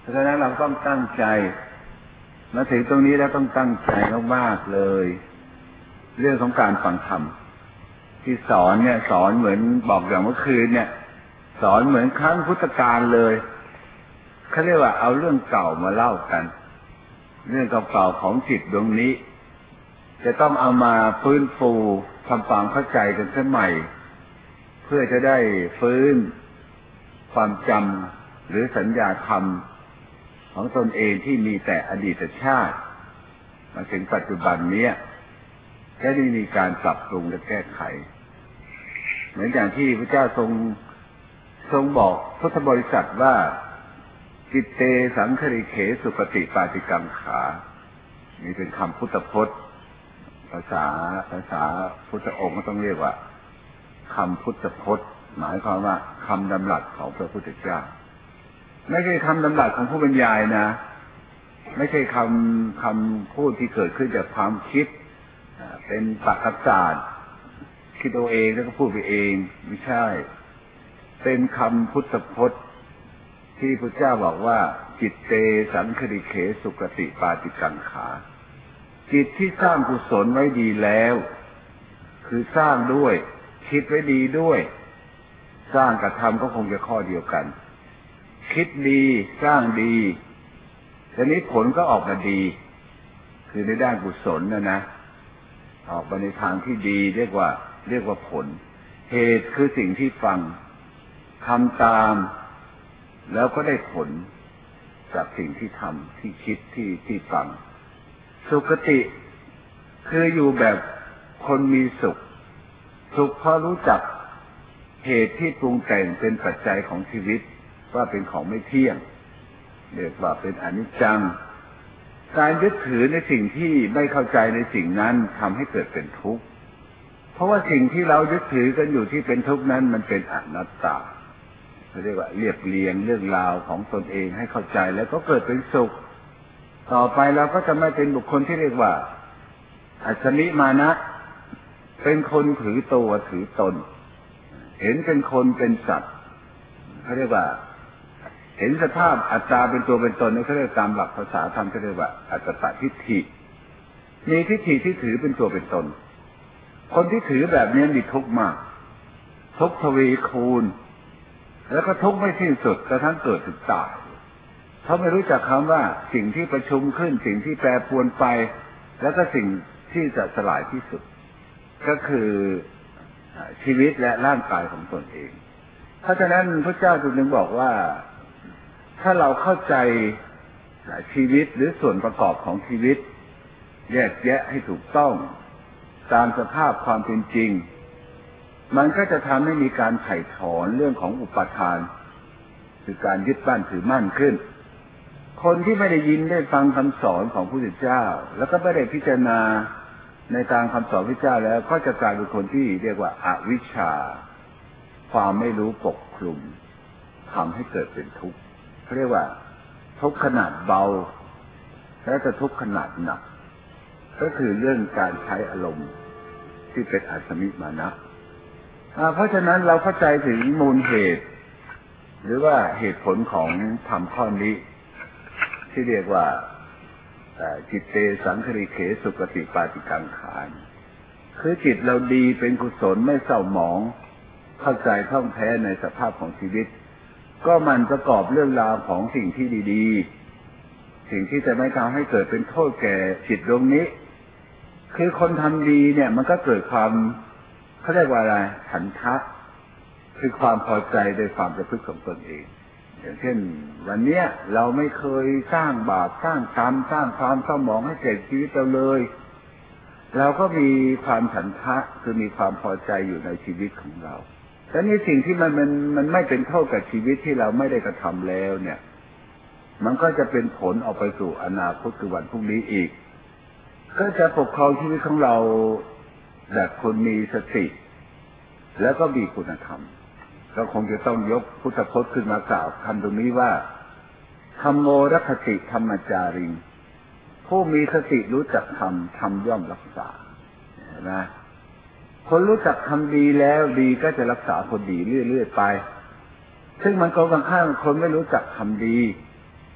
เพราะฉะนั้นเราต้องตั้งใจมาถึงตรงนี้แล้วต้องตั้งใจมากๆเลยเรื่องของการฟังธรรมที่สอนเนี่ยสอนเหมือนบอกอย่างเมื่อคืนเนี่ยสอนเหมือนครั้งพุทธกาลเลยเขาเรียกว่าเอาเรื่องเก่ามาเล่ากันเรื่องเก่าๆของจิตดวงนี้จะต้องเอามาฟื้นฟูทำความเข้าใจกันเสียใหม่เพื่อจะได้ฟื้นความจำหรือสัญญาธรรมของตนเองที่มีแต่อดีตชาติมาถึงปัจจุบันนี้จะได้มีการปรับปรุงและแก้ไขเหมือนอย่างที่พระเจ้าทรงบอกพุทธบริษัทว่าจิตเตสังคริเขสุปฏิปาติกังขานี่เป็นคำพุทธพจน์ภาษาพุทธองค์ก็ต้องเรียกว่าคำพุทธพจน์หมายความว่าคำดำรัสของพระพุทธเจ้าไม่ใช่คำดำรัสของผู้บรรยายนะไม่ใช่คำพูดที่เกิดขึ้นจากความคิดเป็นปรัชญาคิดเอาเองแล้วก็พูดไปเองไม่ใช่เป็นคำพุทธพจน์ที่พระเจ้าบอกว่าจิตเตสังคริเขสุกติปาติกังขาจิตที่สร้างกุศลไว้ดีแล้วคือสร้างด้วยคิดไว้ดีด้วยสร้างกับทำก็คงจะข้อเดียวกันคิดดีสร้างดีทีนี้ผลก็ออกมาดีคือในด้านกุศลนะออกมาในทางที่ดีเรียกว่าผลเหตุคือสิ่งที่ฟังทำตามแล้วก็ได้ผลจากสิ่งที่ทำที่คิดที่ฟังสุคติคืออยู่แบบคนมีสุขเพราะรู้จักเหตุที่ปรุงแต่งเป็นปัจจัยของชีวิตว่าเป็นของไม่เที่ยงเรียกว่าเป็นอนิจจังการยึดถือในสิ่งที่ไม่เข้าใจในสิ่งนั้นทำให้เกิดเป็นทุกข์เพราะว่าสิ่งที่เรายึดถือกันอยู่ที่เป็นทุกข์นั้นมันเป็นอนัตตาเขาเรียกว่าเรียบเรียงเรื่องราวของตนเองให้เข้าใจแล้วก็เกิดเป็นสุขต่อไปเราก็จะไม่เป็นบุคคลที่เรียกว่าอัศมิมานะเป็นคนถือตัวถือตนเห็นเป็นคนเป็นสัตว์เขาเรียกว่าเห็นสภาพอัตตาเป็นตัวเป็นตนนี่เขาเรียกตามหลักภาษาธรรมเขาเรียกว่าอัตตทิฏฐิมีทิฏฐิที่ถือเป็นตัวเป็นตนคนที่ถือแบบนี้มีทุกข์มากทุกข์ทวีคูณแล้วก็ทุกข์ไม่สิ้นสุดกระทั่งเกิดถึงตายเขาไม่รู้จักคำว่าสิ่งที่ประชุมขึ้นสิ่งที่แปรปรวนไปแล้วก็สิ่งที่จะสลายที่สุดก็คือชีวิตและร่างกายของตนเองเพราะฉะนั้นพระเจ้าจึงบอกว่าถ้าเราเข้าใจชีวิตหรือส่วนประกอบของชีวิตแยกแยะให้ถูกต้องตามสภาพความเป็นจริงมันก็จะทำให้มีการไถ่ถอนเรื่องของอุปาทานคือการยึดบ้านถือมั่นขึ้นคนที่ไม่ได้ยินได้ฟังคำสอนของพระพุทธเจ้าแล้วก็ไม่ได้พิจารณาในทางคำสอนพระเจ้าแล้วก็จะกลายเป็นคนที่เรียกว่าอวิชชาความไม่รู้ปกคลุมทำให้เกิดเป็นทุกข์เขาเรียกว่าทุกข์ขนาดเบาและจะทุกข์ขนาดหนักก็คือเรื่องการใช้อารมณ์ที่เป็นอัศมิมานะเพราะฉะนั้นเราเข้าใจถึงมูลเหตุหรือว่าเหตุผลของธรรมข้อนี้ที่เรียกว่าจิตเตสังคริเขสุกติปาติกังขาคือจิตเราดีเป็นกุศลไม่เศร้าหมองเข้าใจท่องแท้ในสภาพของชีวิตก็มันประกอบเรื่องราวของสิ่งที่ดีๆสิ่งที่จะไม่ทำให้เกิดเป็นโทษแก่จิตดวงนี้คือคนทำดีเนี่ยมันก็เกิดความเขาเรียกว่าอะไรฉันทะคือความพอใจในความประพฤติของตนเองอย่างเช่นวันเนี้ยเราไม่เคยสร้างบาปสร้างกรรมสร้างความเศร้าหมองให้แก่ชีวิตเราเลยเราก็มีความฉันทะคือมีความพอใจอยู่ในชีวิตของเราแต่นี่สิ่งที่มันไม่เป็นโทษกับชีวิตที่เราไม่ได้กระทำแล้วเนี่ยมันก็จะเป็นผลออกไปสู่อนาคตคือวันพรุ่งนี้อีกก็จะปกครองชีวิตของเราแบบคนมีสติแล้วก็มีคุณธรรมก็คงจะต้องยกพุทธพจน์ขึ้นมากล่าวคำตรงนี้ว่าธัมโมรัคติธรรมจาริงผู้มีสติรู้จักธรรมย่อมรักษานะคนรู้จักทำดีแล้วดีก็จะรักษาคนดีเรื่อยๆไปซึ่งมันก็บางครั้งคนไม่รู้จักทำดี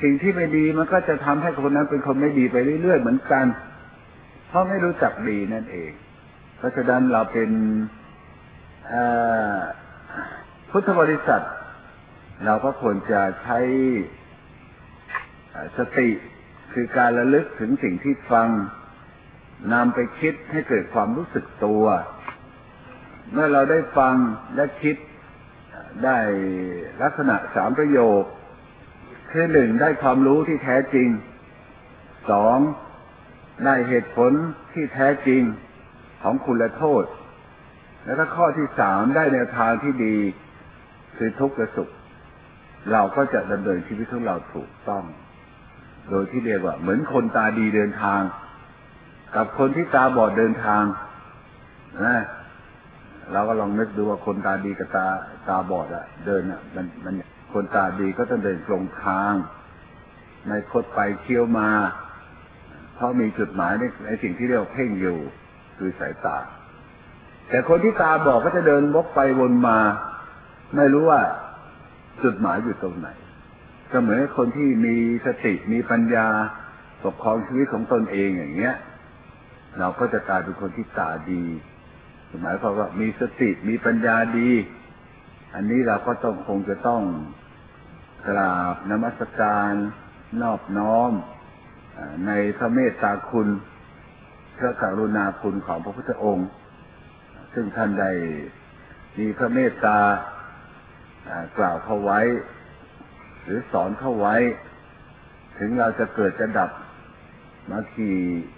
สิ่งที่ไม่ดีมันก็จะทำให้คนนั้นเป็นคนไม่ดีไปเรื่อยๆเหมือนกันเพราะไม่รู้จักดีนั่นเองเพราะฉะนั้นเราเป็นพุทธบริษัทเราก็ควรจะใช้สติคือการระลึกถึงสิ่งที่ฟังนำไปคิดให้เกิดความรู้สึกตัวเมื่อเราได้ฟังและคิดได้ลักษณะ3ประโยคคือ 1ได้ความรู้ที่แท้จริง2ได้เหตุผลที่แท้จริงของคุณและโทษและถ้าข้อที่3ได้แนวทางที่ดีคือทุกข์และสุขเราก็จะดำเนินชีวิตของเราถูกต้องโดยที่เรียกว่าเหมือนคนตาดีเดินทางกับคนที่ตาบอดเดินทางนะเราก็ลองนึกดูว่าคนตาดีกับตาบอดอะเดินอะมันคนตาดีก็ต้องเดินตรงทางไม่คดไปเคี้ยวมาเพราะมีจุดหมายในสิ่งที่เรียกว่าเพ่งอยู่คือสายตาแต่คนที่ตาบอดก็จะเดินวกไปวนมาไม่รู้ว่าจุดหมายอยู่ตรงไหนก็เหมือนคนที่มีสติมีปัญญาปกครองชีวิตของตนเองอย่างเงี้ยเราก็จะกลายเป็นคนที่ตาดีหมายความว่ามีสติมีปัญญาดีอันนี้เราก็คงจะต้องกราบนมัสการนอบน้อมในพระเมตตาคุณพระกรุณาคุณของพระพุทธองค์ซึ่งท่านได้มีพระเมตตากล่าวเข้าไว้หรือสอนเข้าไว้ถึงเราจะเกิดจะดับมากี่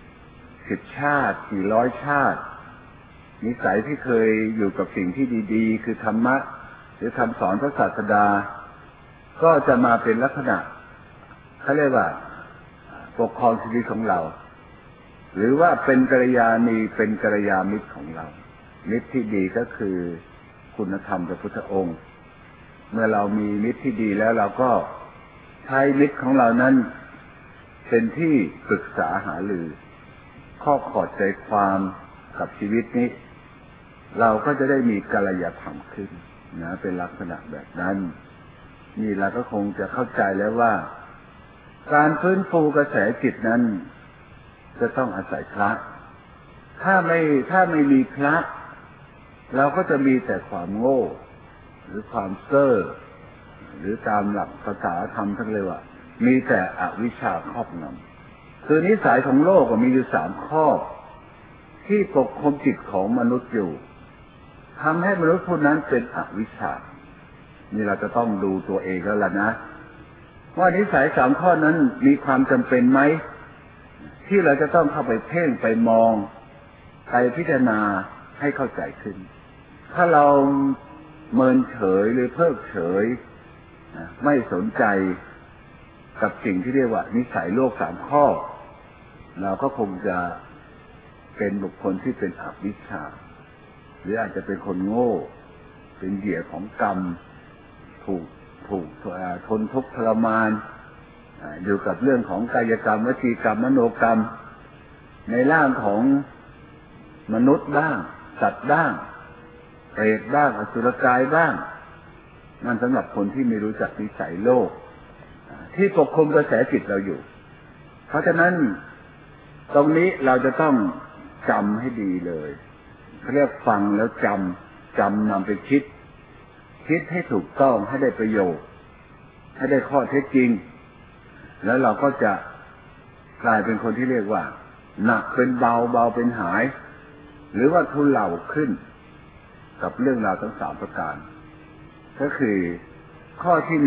10 ชาติกี่ร้อยชาตินิสัยที่เคยอยู่กับสิ่งที่ดีๆคือธรรมะหรือคำสอนพระศาสดาก็จะมาเป็นลักษณะเขาเรียกว่าปกครองชีวิตของเราหรือว่าเป็นกัลยาณีเป็นกัลยาณมิตรของเรามิตรที่ดีก็คือคุณธรรมพระพุทธองค์เมื่อเรามีมิตรที่ดีแล้วเราก็ใช้มิตรของเรานั้นเป็นที่ปรึกษาหารือข้อขอดใจความกับชีวิตนี้เราก็จะได้มีกัลยาณธรรมขึ้นนะเป็นลักษณะแบบนั้นนี่เราก็คงจะเข้าใจแล้วว่าการฟื้นฟูกระแสจิตนั้นจะต้องอาศัยพระถ้าไม่มีพระเราก็จะมีแต่ความโง่หรือความเซ่อหรือตามหลักภาษาธรรมทั้งเลยว่ามีแต่อวิชชาครอบงำคือนิสัยของโลกมีอยู่3 ข้อที่ปกคลุมจิตของมนุษย์อยู่ทำให้มนุษย์ผู้นั้นเป็นอวิชชานี่เราจะต้องดูตัวเองแล้วล่ะนะว่านิสัย3 ข้อนั้นมีความจำเป็นไหมที่เราจะต้องเข้าไปเพ่งไปมองไปพิจารณาให้เข้าใจขึ้นถ้าเราเมินเฉยหรือเพิกเฉยไม่สนใจกับสิ่งที่เรียกว่านิสัยโลก3 ข้อเราก็คงจะเป็นบุคคลที่เป็นอวิชชาหรืออาจจะเป็นคนโง่เป็นเหยื่อของกรรมถูกทนทุกข์ทรมานอยู่กับเรื่องของกายกรรมวจีกรรมมโนกรรมในร่างของมนุษย์บ้างสัตว์บ้างเปรตบ้างอสุรกายบ้างนั่นสำหรับคนที่ไม่รู้จักนิสัยโลกที่ปกคลุมกระแสจิตเราอยู่เพราะฉะนั้นตรงนี้เราจะต้องจำให้ดีเลยเขาเรียกฟังแล้วจำนำไปคิดให้ถูกต้องให้ได้ประโยชน์ให้ได้ข้อเท็จจริงแล้วเราก็จะกลายเป็นคนที่เรียกว่าหนักเป็นเบาเป็นหายหรือว่าทุเลาขึ้นกับเรื่องราวทั้ง3 ประการก็คือข้อที่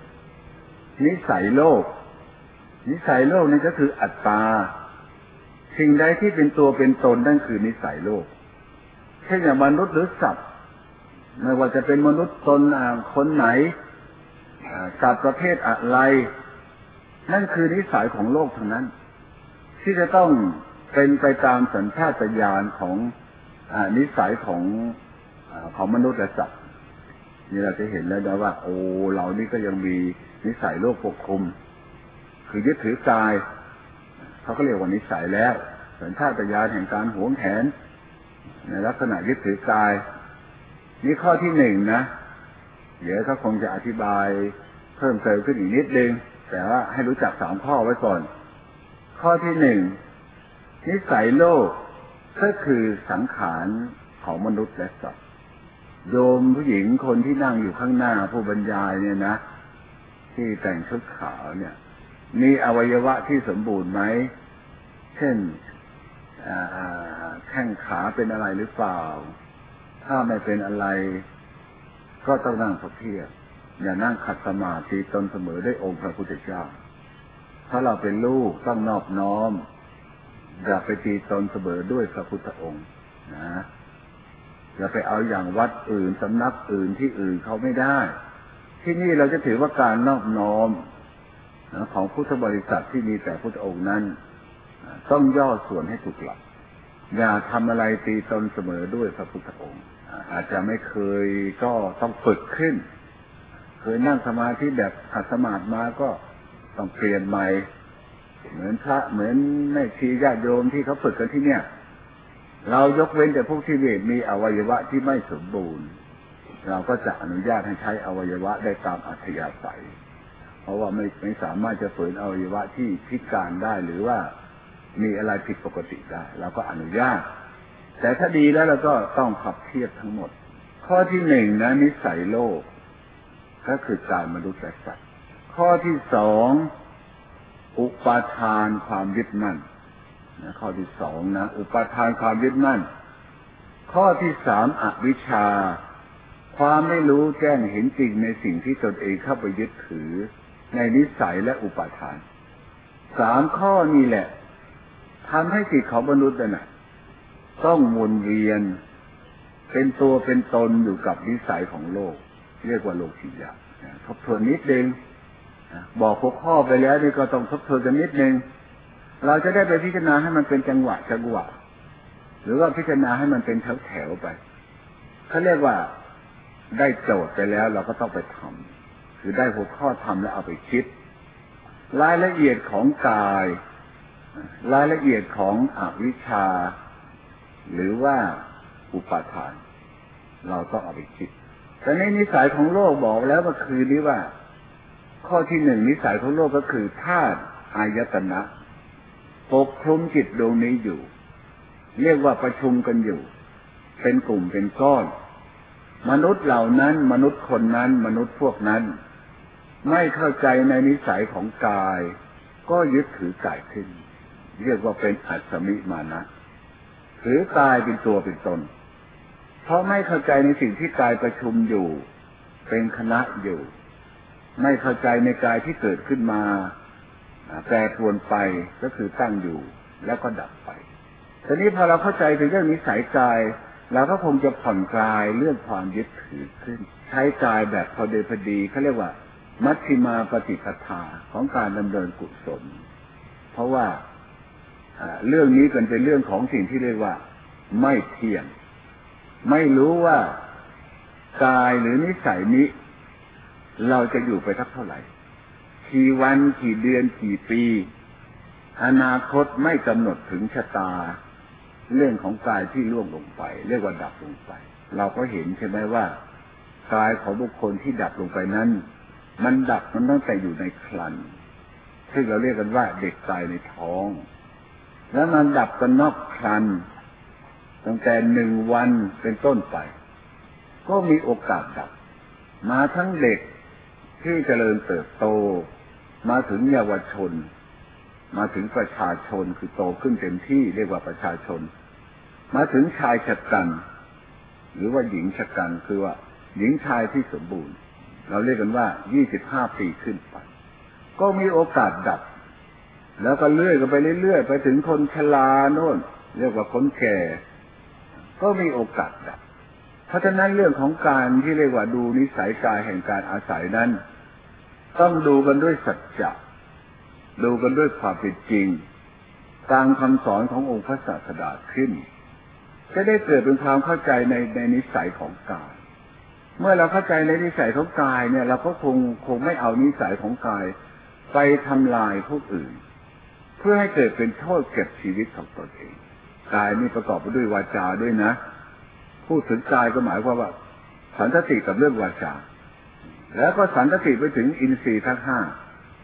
1นิสัยโลกนี่ก็คืออัตตาสิ่งใดที่เป็นตัวเป็นตนนั่นคือนิสัยโลกเช่นอย่างมนุษย์หรือสัตว์ไม่ว่าจะเป็นมนุษย์ตนคนไหนสัตว์ประเภทอะไรนั่นคือนิสัยของโลกทั้งนั้นที่จะต้องเป็นไปตามสัญชาตญาณของนิสัยของมนุษย์และสัตว์นี่เราจะเห็นแล้วนะว่าโอ้เรานี่ก็ยังมีนิสัยโลกปกคลุมคือยึดถือกายเขาก็เรียกว่านิสัยแล้วสัญชาตญาณแห่งการหวงแหนในลักษณะยึดถือกายนี่ข้อที่1นะเดี๋ยวเขาคงจะอธิบายเพิ่มเติมขึ้นอีกนิดนึงแต่ว่าให้รู้จัก3 ข้อไว้ก่อนข้อที่ 1นิสัยโลกก็คือสังขารของมนุษย์และสัตว์โยมผู้หญิงคนที่นั่งอยู่ข้างหน้าผู้บรรยายเนี่ยนะที่แต่งชุดขาวเนี่ยมีอวัยวะที่สมบูรณ์ไหมเช่นแข้งขาเป็นอะไรหรือเปล่าถ้าไม่เป็นอะไรก็ต้องนั่งพับเพียบอย่านั่งขัดสมาธิตนเสมอด้วยองค์พระพุทธเจ้าถ้าเราเป็นลูกต้องนอบน้อมอย่าไปตีตนเสมอด้วยพระพุทธองค์นะอย่าไปเอาอย่างวัดอื่นสำนักอื่นที่อื่นเขาไม่ได้ที่นี่เราจะถือว่าการนอบน้อมของพุทธบริษัทที่มีแต่พุทธองค์นั้นต้องย่อส่วนให้ถูกหลักอย่าทำอะไรตีตนเสมอด้วยพระพุทธองค์อาจจะไม่เคยก็ต้องฝึกขึ้นเคยนั่งสมาธิแบบขัดสมาธิมาก็ต้องเปลี่ยนใหม่เหมือนพระเหมือนแม่ชีญาติโยมที่เขาฝึกกันที่เนี่ยเรายกเว้นแต่พวกที่มีอวัยวะที่ไม่สมบูรณ์เราก็จะอนุญาตให้ใช้อวัยวะได้ตามอัธยาศัยเพราะว่าไม่สามารถจะฝืนอวัยวะที่พิการได้หรือว่ามีอะไรผิดปกติได้เราก็อนุญาตแต่ถ้าดีแล้วเราก็ต้องขับเทียบทั้งหมดข้อที่ 1นะนิสัยโลกก็คือการมนุษย์และสัตว์ข้อที่ 2อุปาทานความยึดมั่นนะข้อที่ 2นะอุปาทานความยึดมั่นข้อที่ 3อวิชชาความไม่รู้แจ้งเห็นจริงในสิ่งที่ตนเองเข้าไปยึดถือในนิสัยและอุปาทาน3ข้อนี้แหละทำให้จิตของมนุษย์น่ะต้องวนเวียนเป็นตัวเป็นตนอยู่กับนิสัยของโลกเรียกว่าโลกียะทบทวนนิดนึงบอกหัวข้อไปแล้วนี่ก็ต้องทบทวนกันนิดนึงเราจะได้ไปพิจารณาให้มันเป็นจังหวะหรือว่าพิจารณาให้มันเป็นแถวไปเขาเรียกว่าได้โจทย์ไปแล้วเราก็ต้องไปทำคือได้หัวข้อทำแล้วเอาไปคิดรายละเอียดของกายรายละเอียดของอวิชชาหรือว่าอุปาทานเราต้องเอาไปคิดแต่ในนิสัยของโลกบอกแล้วเมื่อคืนนี้ว่าข้อที่ 1นิสัยของโลกก็คือธาตุอายตนะปกคลุมจิตดวงนี้อยู่เรียกว่าประชุมกันอยู่เป็นกลุ่มเป็นก้อนมนุษย์เหล่านั้นมนุษย์คนนั้นมนุษย์พวกนั้นไม่เข้าใจในนิสัยของกายก็ยึดถือกายขึ้นเรียกว่าเป็นอัตตมิมานะถือกายเป็นตัวเป็นตนเพราะไม่เข้าใจในสิ่งที่กายประชุมอยู่เป็นคณะอยู่ไม่เข้าใจในกายที่เกิดขึ้นมาแปรปรวนไปก็คือตั้งอยู่แล้วก็ดับไปทีนี้พอเราเข้าใจถึงเรื่องนิสัยกายเราก็คงจะผ่อนคลายเรื่องความยึดถือขึ้นใช้กายแบบพอดีเขาเรียกว่ามัชฌิมาปฏิปทาของการดำเนินกุศลเพราะว่าเรื่องนี้เป็นเรื่องของสิ่งที่เรียกว่าไม่เที่ยงไม่รู้ว่ากายหรือนิสัยนี้เราจะอยู่ไปสักเท่าไหร่กี่วันกี่เดือนกี่ปีอนาคตไม่กำหนดถึงชะตาเรื่องของกายที่ล่วงลงไปเรียกว่าดับลงไปเราก็เห็นใช่ไหมว่ากายของบุคคลที่ดับลงไปนั้นมันดับมันตั้งแต่อยู่ในครรภ์ซึ่งเราเรียกกันว่าเด็กตายในท้องแล้วมันดับกันนอกครรภ์ตั้งแต่1 วันเป็นต้นไปก็มีโอกาสดับมาทั้งเด็กที่เจริญเติบโตมาถึงเยาวชนมาถึงประชาชนคือโตขึ้นเต็มที่เรียกว่าประชาชนมาถึงชายชะกันหรือว่าหญิงชะกันคือว่าหญิงชายที่สมบูรณ์เราเรียกกันว่า25 ปีขึ้นไปก็มีโอกาสดับแล้วก็เลื่อยกันไปเรื่อยๆไปถึงคนชราโน่นเรียกว่าคนแก่ก็มีโอกาสดับเพราะฉะนั้นเรื่องของการที่เรียกว่าดูนิสัยกายแห่งการอาศัยนั้นต้องดูกันด้วยสัจจะดูกันด้วยความเป็นจริงตามคำสอนขององค์พระศาสดาขึ้นจะได้เกิดเป็นความเข้าใจในนิสัยของกายเมื่อเราเข้าใจในนิสัยของกายเนี่ยเราก็คงไม่เอานิสัยของกายไปทำลายผู้อื่นเพื่อให้เกิดเป็นโทษแก่ชีวิตของตนเองกายนี่ประกอบไปด้วยวาจาด้วยนะพูดถึงกายก็หมายความว่าสันตติกับเรื่องวาจาแล้วก็สันตติไปถึงอินทรีย์ทั้ง 5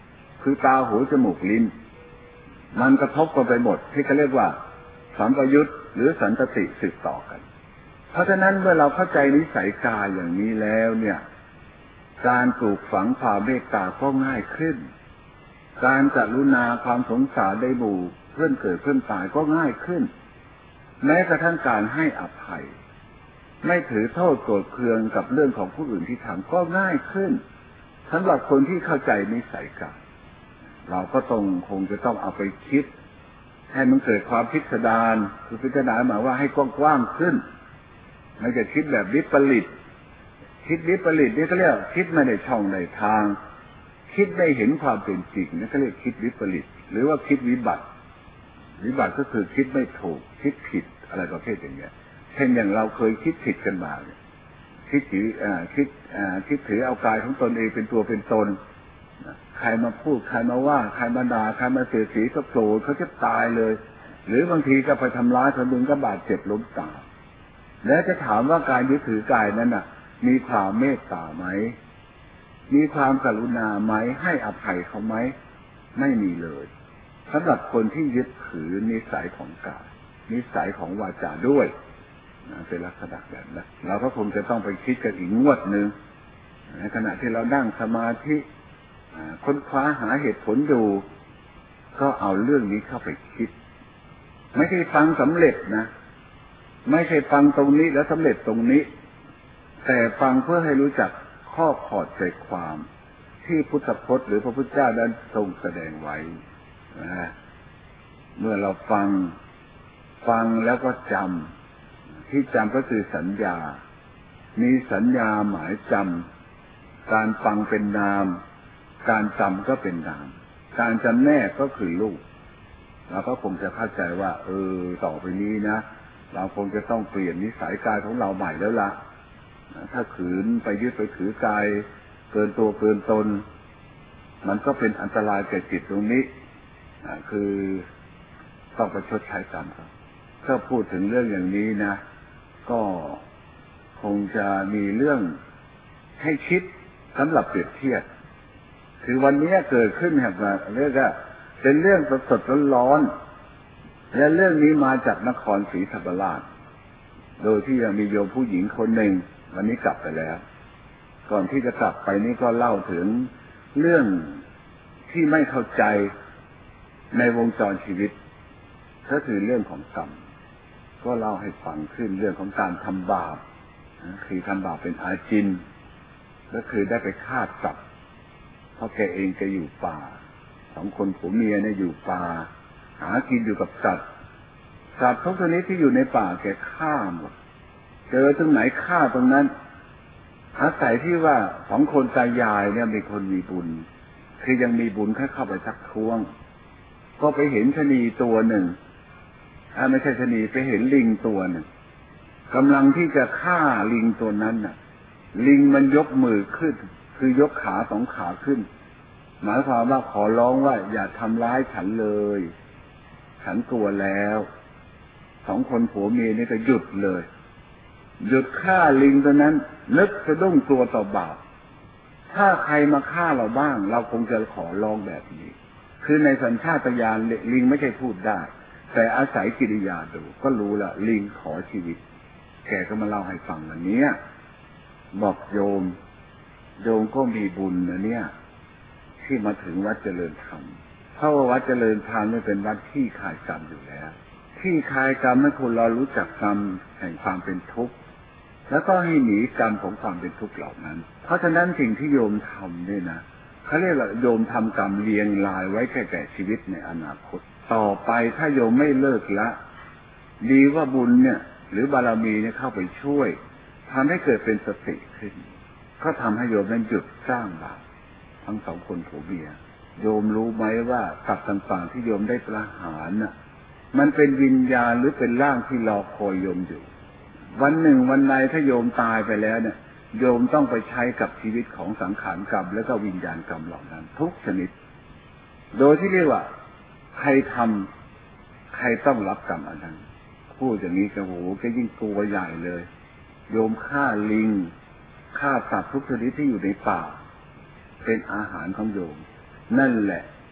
คือตาหูจมูกลิ้นมันกระทบกันไปหมดที่เขาเรียกว่าสัมปยุตหรือสันตติสืบต่อกันเพราะฉะนั้นเมื่อเราเข้าใจนิสัยกายอย่างนี้แล้วเนี่ยการปลูกฝังความเมตตาก็ง่ายขึ้นการกรุณาความสงสารในหมู่เพื่อนเกิดเพื่อนตายก็ง่ายขึ้นแม้กระทั่งการให้อภัยไม่ถือโทษโกรธเคืองกับเรื่องของผู้อื่นที่ทำก็ง่ายขึ้นสำหรับคนที่เข้าใจนิสัยกายเราก็คงจะต้องเอาไปคิดให้มันเกิดความพิสดารคือพิจารณาหมายว่าให้กว้างขึ้นไม่จะคิดแบบวิปริตคิดวิปริตนี่ก็เรียกคิดไม่ในช่องในทางคิดไม่เห็นความเป็นจริงนี่ก็เรียกคิดวิปริตหรือว่าคิดวิบัติก็คือคิดไม่ถูกคิดผิดอะไรประเภทอย่างเงี้ยเช่นอย่างเราเคยคิดผิดกันมาคิดถือเอากายของตนเองเป็นตัวเป็นตนใครมาพูดใครมาว่าใครมาด่าใครมาเสียสีก็โกรธเขาจะตายเลยหรือบางทีก็ไปทำร้ายคนอื่นก็บาดเจ็บล้มตายแล้วจะถามว่าการยึดถือกายนั้นน่ะมีความเมตตาไหมมีความกรุณาไหมให้อภัยเขาไหมไม่มีเลยสำหรับคนที่ยึดถือนิสัยของกายนิสัยของวาจาด้วยเป็นลักษณะแบบนั้นเราก็คงจะต้องไปคิดกันอีกงวดหนึ่งในขณะที่เรานั่งสมาธิค้นคว้าหาเหตุผลดูก็เอาเรื่องนี้เข้าไปคิดไม่ใช่ฟังสำเร็จนะไม่ใช่ฟังตรงนี้แล้วสำเร็จตรงนี้แต่ฟังเพื่อให้รู้จักข้อขอดใจความที่พุทธพจน์หรือพระพุทธเจ้าได้ทรงแสดงไว้เมื่อเราฟังแล้วก็จำที่จำก็คือสัญญามีสัญญาหมายจำการฟังเป็นนามการจำก็เป็นนามการจำแนกก็คือรูปเราก็คงจะเข้าใจว่าต่อไปนี้นะเราคงจะต้องเปลี่ยนนิสัยกายของเราใหม่แล้วล่ะถ้าขืนไปยึดไปถือกายเกินตัวเกินตนมันก็เป็นอันตรายแก่จิตตรงนี้คือต้องไปชดใช้กรรมครับถ้าพูดถึงเรื่องอย่างนี้นะก็คงจะมีเรื่องให้คิดสำหรับเปรียบเทียบคือวันนี้เกิดขึ้นแบบเรียกว่าเป็นเรื่องสดๆร้อนๆและเรื่องนี้มาจากนครศรีธรรมราชโดยที่ยังมีโยมผู้หญิงคนหนึ่งวันนี้กลับไปแล้วก่อนที่จะกลับไปนี่ก็เล่าถึงเรื่องที่ไม่เข้าใจในวงจรชีวิตก็คือเรื่องของกรรมก็เล่าให้ฟังขึ้นเรื่องของการทำบาปคือทำบาปเป็นอาจินก็คือได้ไปฆ่าสัตว์เพราะแกเองแกอยู่ป่าสองคนผัวเมียเนี่ยอยู่ป่าหากินอยู่กับสัตว์ทุกชนิดที่อยู่ในป่าแกฆ่าหมดเจอตรงไหนฆ่าตรงนั้นอาศัยที่ว่าสองคนตายายเนี่ยมีคนมีบุญคือยังมีบุญเข้าไปทักท้วงก็ไปเห็นชะนีตัวหนึ่งไม่ใช่ชะนีไปเห็นลิงตัวหนึ่งกำลังที่จะฆ่าลิงตัวนั้นน่ะลิงมันยกมือขึ้นคือยกขาสองขาขึ้นหมายความว่าขอร้องว่าอย่าทำร้ายฉันเลยฉันกลัวแล้วสองคนผัวเมียนี่ก็หยุดเลยหยุดฆ่าลิงตัวนั้นนึกสะดุ้งกลัวต่อบาปถ้าใครมาฆ่าเราบ้างเราคงจะขอร้องแบบนี้คือในสัญชาตญาณลิงไม่ใช่พูดได้แต่อาศัยกิริยาดูก็รู้ละลิงขอชีวิตแกก็มาเล่าให้ฟังวันนี้บอกโยมก็มีบุญนะเนี่ยที่มาถึงวัดเจริญธรรมเพราะว่าวัดเจริญธรรมนี่เป็นวัดที่คลายกรรมอยู่แล้วที่คลายกรรมให้คนเรารู้จักกรรมแห่งความเป็นทุกข์แล้วก็ให้หนีกรรมของความเป็นทุกข์เหล่านั้นเพราะฉะนั้นสิ่งที่โยมทำเนี่ยนะเขาเรียกว่าโยมทำกรรมเรียงรายไว้แก่ชีวิตในอนาคตต่อไปถ้าโยมไม่เลิกละดีว่าบุญเนี่ยหรือบารมีเนี่ยเข้าไปช่วยทำให้เกิดเป็นสติขึ้นก็ทำให้โยมนั้นหยุดสร้างบาปทั้งสองคนผัวเมียโยมรู้ไหมว่าสัตว์ต่างๆที่โยมได้ประหารน่ะมันเป็นวิญญาณหรือเป็นร่างที่รอคอยโยมอยู่วันหนึ่งวันใดถ้าโยมตายไปแล้วเนี่ยโยมต้องไปใช้กับชีวิตของสังขารกรรมและก็วิญญาณกรรมเหล่านั้นทุกชนิดโดยที่เรียกว่าใครทำใครต้องรับกรรมอันนั้นพูดอย่างนี้ก็โหก็ยิ่งกลัวใหญ่เลยโยมฆ่าลิงฆ่าสัตว์ทุกชนิดที่อยู่ในป่าเป็นอาหารของโยมนั่นแหละ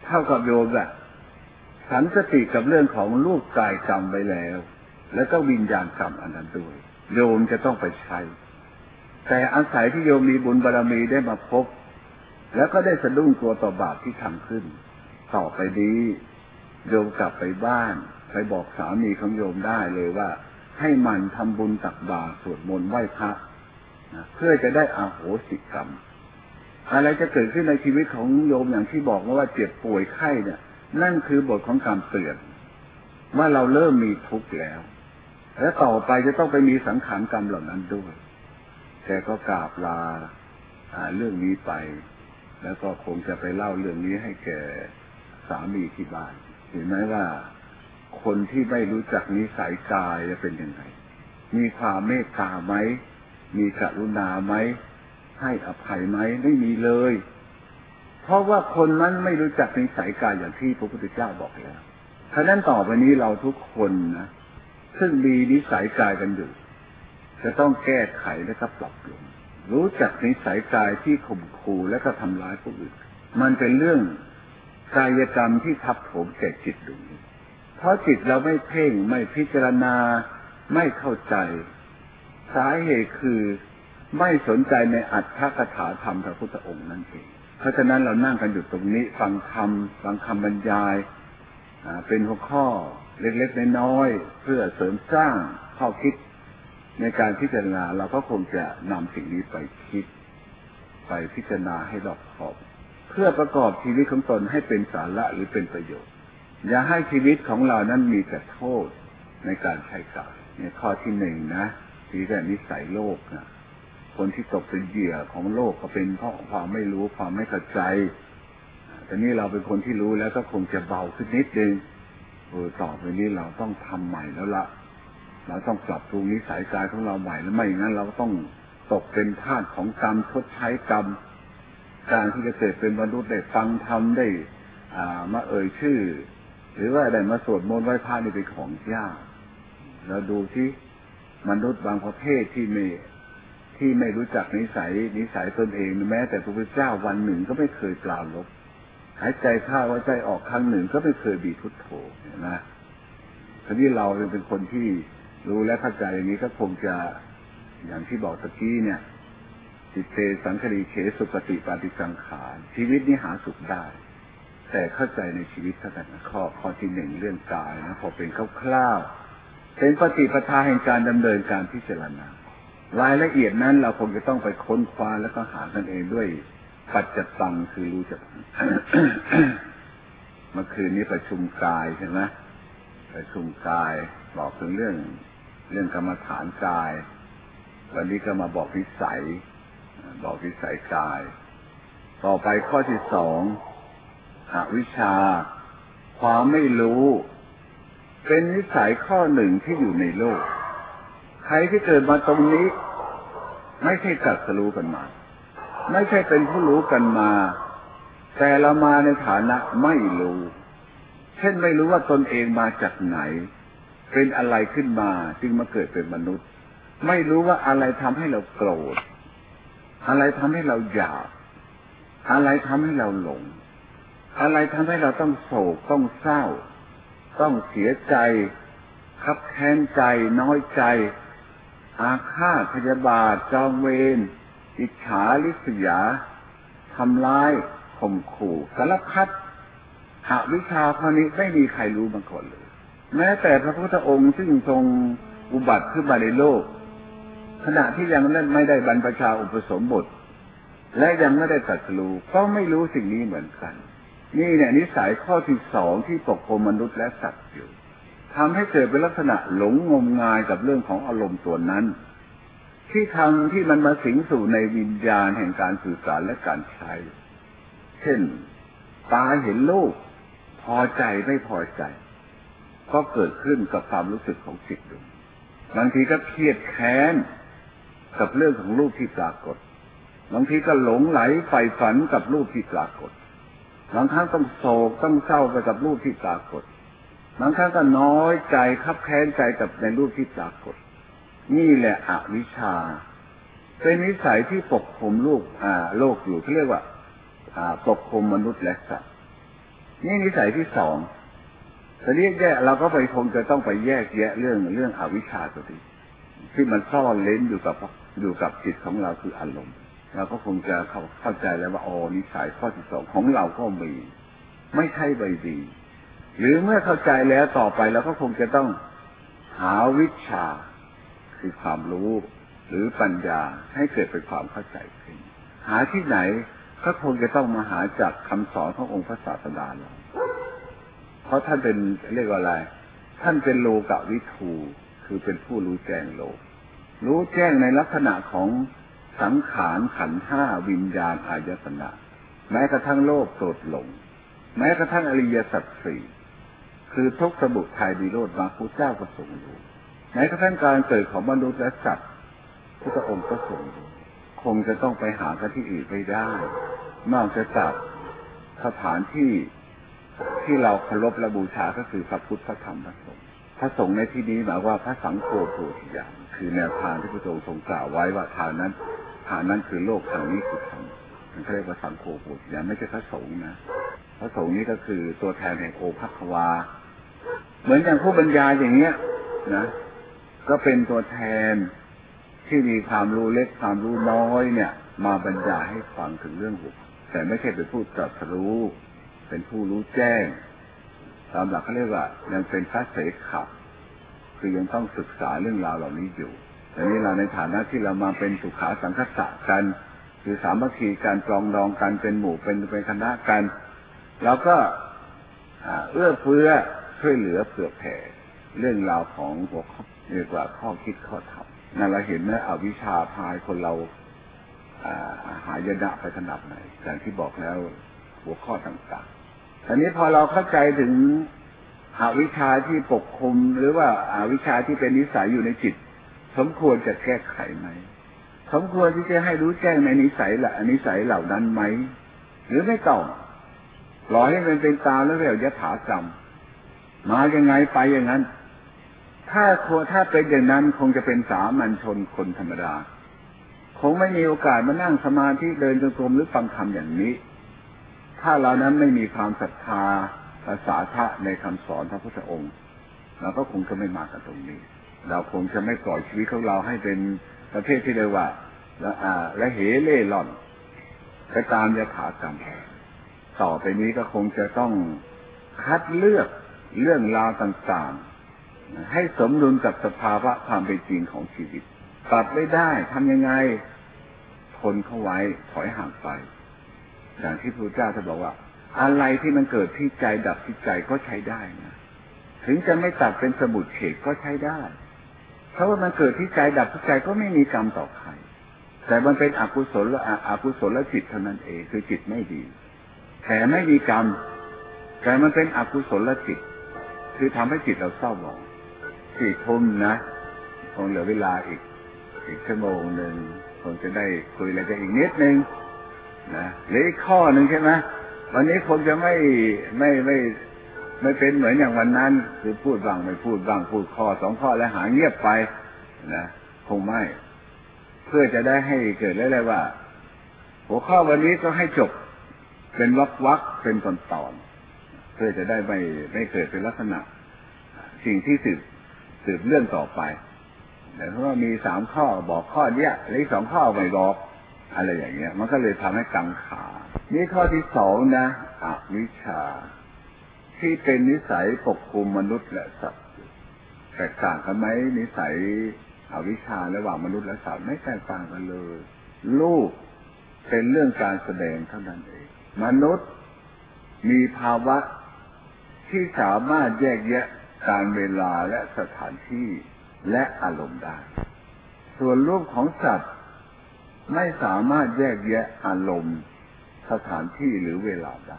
เท่ากับโยมอะสันสติกับเรื่องของรูปกายกรรมไปแล้วก็วิญญาณกรรมอันนั้นด้วยโยมจะต้องไปใช้แต่อาศัยที่โยมมีบุญบารมีได้มาพบแล้วก็ได้สะดุ้งตัวต่อบาปที่ทำขึ้นต่อไปนี้โยมกลับไปบ้านไปบอกสามีของโยมได้เลยว่าให้มันทำบุญตักบาตรสวดมนต์ไหว้พระเพื่อจะได้อโหสิกรรมอะไรจะเกิดขึ้นในชีวิตของโยมอย่างที่บอกว่าเจ็บป่วยไข้เนี่ยนั่นคือบทของการเตือนว่าเราเริ่มมีทุกข์แล้วและต่อไปจะต้องไปมีสังขารกรรมเหล่านั้นด้วยแกก็กราบลาเรื่องนี้ไปแล้วก็คงจะไปเล่าเรื่องนี้ให้แกสามีที่บ้านเห็นไหมว่าคนที่ไม่รู้จักนิสัยกายจะเป็นยังไงมีความเมตตาไหมมีกรุณาไหมให้อภัยไหมไม่มีเลยเพราะว่าคนนั้นไม่รู้จักนิสัยกายอย่างที่พระพุทธเจ้าบอกแล้วฉะนั้นต่อไปนี้เราทุกคนนะซึ่งมีนิสัยกายกันอยู่จะต้องแก้ไขและก็ปรับปรุงรู้จักนิสัยกายที่ข่มขู่และก็ทำร้ายผู้อื่นมันเป็นเรื่องกายกรรมที่ทับถมแก่จิตดวงนี้เพราะจิตเราไม่เพ่งไม่พิจารณาไม่เข้าใจสาเหตุคือไม่สนใจในอัตถกถาธรรมพระพุทธองค์นั่นเองเพราะฉะนั้นเรานั่งกันอยู่ตรงนี้ฟังคำบรรยายเป็นหัวข้อเล็กๆน้อยๆเพื่อเสริมสร้างข้อคิดในการพิจารณาเราก็คงจะนำสิ่งนี้ไปคิดไปพิจารณาให้รอบคอบเพื่อประกอบชีวิตของตนให้เป็นสาระหรือเป็นประโยชน์อย่าให้ชีวิตของเรานั้นมีแต่โทษในการใช้กายในข้อที่หนึ่งนะที่แต่นิสัยโลกนะคนที่ตกเป็นเหยื่อของโลกก็เป็นเพราะความไม่รู้ความไม่เข้าใจแต่นี่เราเป็นคนที่รู้แล้วก็คงจะเบาขึ้นนิดนึงต่อไปนี้เราต้องทำใหม่แล้วละเราต้องปรับปรุงนิสัยกายของเราใหม่แล้วไม่อย่างนั้นเราต้องตกเป็นทาสของกรรมชดใช้กรรมการที่จะเกิดเป็นมนุษย์ได้ฟังธรรมได้มาเอ่ยชื่อหรือว่าได้มาสวดมนต์ไหว้พระนี่เป็นของยากเราดูที่มนุษย์บางประเภทที่ไม่รู้จักนิสัยตนเองแม้แต่พระพุทธเจ้าวันหนึ่งก็ไม่เคยกล่าวลบหายใจเข้าหายใจออกครั้งหนึ่งก็ไม่เคยบีบพุทโธนะทีนี้เราเป็นคนที่รู้และเข้าใจอย่างนี้ก็คงจะอย่างที่บอกตะกี้เนี่ยจิตเตสังคติเขสุปฏิปาติสังขารชีวิตนี้หาสุขได้แต่เข้าใจในชีวิตเท่านั้นข้อที่หนึ่งเรื่องกายนะพอเป็นคร่าวๆเป็นปฏิปทาแห่งการดำเนินการพิจารณารายละเอียดนั้นเราคงจะต้องไปค้นคว้าแล้วก็หากันเองด้วยปัจจตังคือรู้จัก เมื่อคืนนี้ประชุมกายใช่ไหมประชุมกายบอกถึงเรื่องกรรมฐานกายวันนี้ก็มาบอกวิสัยกายต่อไปข้อที่สองอวิชชาความไม่รู้เป็นนิสัยข้อหนึ่งที่อยู่ในโลกใครที่เกิดมาตรงนี้ไม่ใช่ตรัสรู้กันมาไม่ใช่เป็นผู้รู้กันมาแต่เรามาในฐานะไม่รู้เช่นไม่รู้ว่าตนเองมาจากไหนเป็นอะไรขึ้นมาจึงมาเกิดเป็นมนุษย์ไม่รู้ว่าอะไรทำให้เราโกรธอะไรทำให้เราอยากอะไรทำให้เราหลงอะไรทำให้เราต้องโศกต้องเศร้าต้องเสียใจคับแค้นใจน้อยใจอาฆาตพยาบาทจองเวรอิจฉาริษยาทำร้ายข่มขู่สารพัดอวิชชาข้อนี้ไม่มีใครรู้มาก่อนเลยแม้แต่พระพุทธองค์ซึ่งทรงอุบัติขึ้นมาในโลกขณะที่ยังไม่ได้บรรพชาอุปสมบทและยังไม่ได้ตรัสรู้ก็ไม่รู้สิ่งนี้เหมือนกันนี่เนี่ยนิสัยข้อที่สองที่ปกคลุมมนุษย์และสัตว์อยู่ทำให้เกิดเป็นลักษณะหลงงมงายกับเรื่องของอารมณ์ตัวนั้นที่มันมาสิงสู่ในวิญญาณแห่งการสื่อสารและการใช้เช่นตาเห็นรูปพอใจไม่พอใจก็เกิดขึ้นกับความรู้สึกของจิตดวงบางทีก็เครียดแค้นกับเรื่องของรูปที่ปรากฏบางทีก็หลงไหลใฝ่ฝันกับรูปที่ปรากฏบางครั้งต้องโศกต้องเศร้าไปกับรูปที่ปรากฏบางครั้งก็น้อยใจคับแค้นใจกับในรูปที่ปรากฏนี่แหละอวิชชาเป็นนิสัยที่ปกคลุมโลกอยู่ที่เรียกว่าปกคลุมมนุษย์และสัตว์นี่นิสัยที่สองแต่เรียกแยกเราก็ไปคงจะต้องไปแยกแยะเรื่องอวิชชาตัวนี้ที่มันซ่อนเล้นอยู่กับจิตของเราคืออารมณ์เราก็คงจะเข้าใจแล้วว่านิสัยข้อที่สองของเราก็มีไม่ใช่ใบดีหรือเมื่อเข้าใจแล้วต่อไปเราก็คงจะต้องหาวิชาคือความรู้หรือปัญญาให้เกิดเป็นความเข้าใจขึ้นหาที่ไหนก็คงจะต้องมาหาจากคำสอนขององค์พระศาสดาเราเพราะท่านเป็นเรียกว่าอะไรท่านเป็นโลกวิทูคือเป็นผู้รู้แจ้งโลกรู้แจ้งในลักษณะของสังขารขันธ์ห้าวิญญาณอายตนะแม้กระทั่งโลกโกรธหลงแม้กระทั่งอริยสัจสี่คือทุกข์สมุทัยนิโรธมรรคพุทธเจ้าก็ทรงรู้แม้กระทั่งการเกิดของมนุษย์และสัตว์พุทธองค์ก็ทรงรู้คงจะต้องไปหากันที่อื่นไม่ได้นอกจากสถานที่เราเคารพและบูชาก็คือพระพุทธพระธรรมพระสงฆ์พระสงฆ์ในที่นี้หมายว่าพระสังโฆโพธิญาณคือแนวทางที่พระองค์ทรงกล่าวไว้ว่าทางนั้นคือโลกทางนี้คือธรรมมันเรียกว่าสังโฆโพธิญาณไม่ใช่พระสงฆ์นะพระสงฆ์นี้ก็คือตัวแทนแห่งโอภควาเหมือนอย่างผู้บรรยายอย่างเงี้ยนะก็เป็นตัวแทนที่มีความรู้เล็กความรู้น้อยเนี่ยมาบรรยายให้ฟังถึงเรื่องบุคคลแต่ไม่ใช่เป็นผู้ตรัสรู้เป็นผู้รู้แจ้งตามหลักเขาเรียกว่ายังเป็นพระเสขะคือยังต้องศึกษาเรื่องราวเหล่านี้อยู่แต่นี่เราในฐานะที่เรามาเป็นสุขาสังคสะกันคือสามัคคีการปรองดองกันเป็นหมู่เป็นคณะกันเราก็เอื้อเฟื้อช่วยเหลือเผื่อแผ่เรื่องราวของหัวข้อเรียกว่าข้อคิดข้อธรรมนั่นเราเห็นนะอวิชชาพายคนเราหายนะไปขนาดไหนอย่างที่บอกแล้วหัวข้อต่างๆอันนี้พอเราเข้าใจถึงอวิชชาที่ปกคลุมหรือว่าอวิชชาที่เป็นนิสัยอยู่ในจิตสมควรจะแก้ไขไหมสมควรที่จะให้รู้แจ้งในนิสัยเหล่านั้นไหมหรือไม่ต้องปล่อยให้มันเป็นตามแล้วยถากรรมมายังไงไปอย่างนั้นถ้าเป็นอย่างนั้นคงจะเป็นสามัญชนคนธรรมดาคงไม่มีโอกาสมานั่งสมาธิเดินจงกรมหรือฟังธรรมอย่างนี้ถ้าเรานั้นไม่มีความศรัทธาภาษาทะในคำสอนพระพุทธองค์เราก็คงจะไม่มากันตรงนี้เราคงจะไม่ปล่อยชีวิตของเราให้เป็นประเภทที่เรียกว่าและเหเล่ร่อนไปตามยถากรรมต่อไปนี้ก็คงจะต้องคัดเลือกเรื่องราวต่างๆให้สมดุลกับสภาวะความเป็นจริงของชีวิตปรับไม่ได้ทำยังไงทนเข้าไว้ถอยห่างไปอย่างที่พระพุทธเจ้าจะบอกว่าอะไรที่มันเกิดที่ใจดับที่ใจก็ใช้ได้นะถึงจะไม่ตัดเป็นสมุดเฉกก็ใช้ได้เพราะว่ามันเกิดที่ใจดับที่ใจก็ไม่มีกรรมต่อใครแต่มันเป็นอกุศลจิตเท่านั้นเองคือจิตไม่ดีแต่ไม่มีกรรมแต่มันเป็นอกุศลจิตคือทำให้จิตเราเศร้าหมอง4 ทุ่มนะคงเหลือเวลาอีกชั่วโมงหนึ่งคงจะได้คุยอะไรกันอีกนิดนึงนะหรืออีกข้อหนึ่งใช่ไหมวันนี้คงจะไม่เป็นเหมือนอย่างวันนั้นคือพูดบ้างไม่พูดบ้างพูดข้อ2 ข้อแล้วหายเงียบไปนะคงไม่เพื่อจะได้ให้เกิดอะไรว่าหัวข้อวันนี้ก็ให้จบเป็นวรรคเป็นตอนเพื่อจะได้ไม่เกิดเป็นลักษณะสิ่งที่สืบเรื่องต่อไปแต่เพราะว่ามี3 ข้อบอกข้อเนี้ยและอีก2 ข้อไม่บอกอะไรอย่างเงี้ยมันก็เลยทำให้กังขานี่ข้อที่2นะอวิชชาที่เป็นนิสัยปกคลุมมนุษย์และสัตว์แตกต่างกันไหมนิสัยอวิชชาระหว่างมนุษย์และสัตว์ไม่แตกต่างกันเลยรูปเป็นเรื่องการแสดงเท่านั้นเองมนุษย์มีภาวะที่สามารถแยกแยะการเวลาและสถานที่และอารมณ์ได้ส่วนรูปของสัตว์ไม่สามารถแยกแยะอารมณ์สถานที่หรือเวลาได้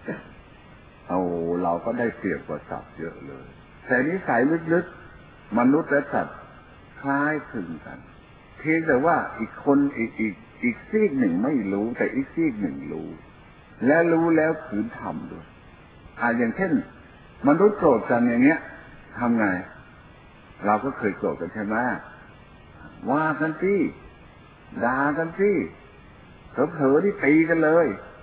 เราก็ได้เปรียบกว่าสัตว์เยอะเลยแต่นิสัยลึกๆมนุษย์และสัตว์คล้ายคลึงกันเพียงแต่ว่าอีกคนอีกซีกหนึ่งไม่รู้แต่อีกซีกหนึ่งรู้และรู้แล้วขืนทำด้วยอย่างเช่นมนุษย์โกรธกันอย่างเงี้ยทำไงเราก็เคยโกรธกันใช่ไหมว่ากันสิด่ากันสิเผลอๆที่ตีกันเลย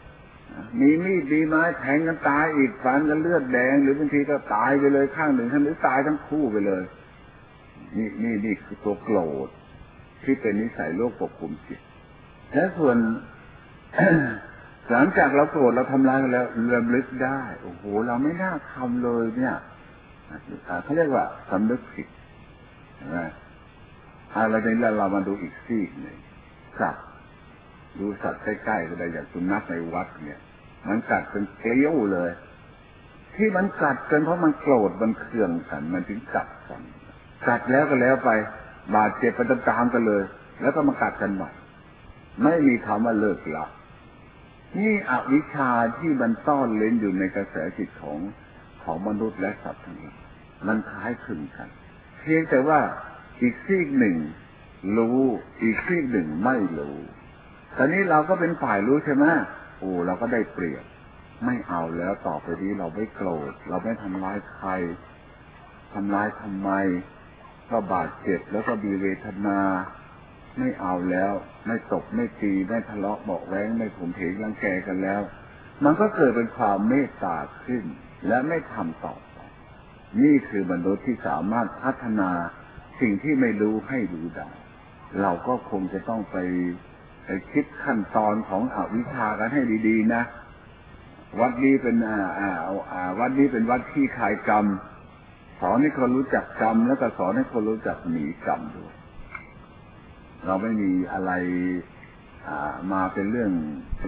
มีมีดมีไม้แทงกันตายอีกฟันกันเลือดแดงหรือบางทีก็ตายไปเลยข้างหนึ่งหรือตายทั้งคู่ไปเลยนี่คือตัวโกรธที่เป็นนิสัยโลกปกคลุมจิตและส่วน หลังจากเราโกรธเราทำร้ายกันแล้วระลึกได้โอ้โหเราไม่น่าทำเลยเนี่ยเขาเรียกว่าสำนึกผิดนะอะไรในเรามาดูอีกซีกหนึ่งสัตว์ดูสัตว์ใกล้ๆก็ได้อย่างสุนัขในวัดเนี่ยมันกัดเป็นเกลี้ยวเลยที่มันกัดกันเพราะมันโกรธมันเคืองกันมันถึงกัดกันกัดแล้วก็แล้วไปบาดเจ็บไปตามๆกันเลยแล้วก็มากัดกันใหม่ไม่มีคำว่าเลิกละนี่อวิชชาที่มันซ่อนเร้นอยู่ในกระแสจิตของมนุษย์และสัตว์ทั้งหลายมันคล้ายคลึงกันเพียงแต่ว่าอีกซีกหนึ่งรู้อีกซีกหนึ่งไม่รู้ตอนนี้เราก็เป็นฝ่ายรู้ใช่ไหมโอ้เราก็ได้เปรียบไม่เอาแล้วต่อไปนี้เราไม่โกรธเราไม่ทำร้ายใครทำร้ายทำไมก็บาดเจ็บแล้วก็มีเวทนาไม่เอาแล้วไม่ตบไม่ตีไม่ทะเลาะเบาะแว้งไม่ข่มเหงรังแกกันแล้วมันก็เกิดเป็นความเมตตาขึ้นและไม่ทำต่อไปนี่คือมนุษย์ที่สามารถพัฒนาสิ่งที่ไม่รู้ให้รู้ได้เราก็คงจะต้องไปคิดขั้นตอนของอวิชชากันให้ดีๆนะวัดนี้เป็นวัดนี้เป็นวัดที่คลายกรรมสอนให้คนรู้จักกรรมแล้วก็สอนให้คนรู้จักหนีกรรมด้วยเราไม่มีอะไรมาเป็นเรื่อง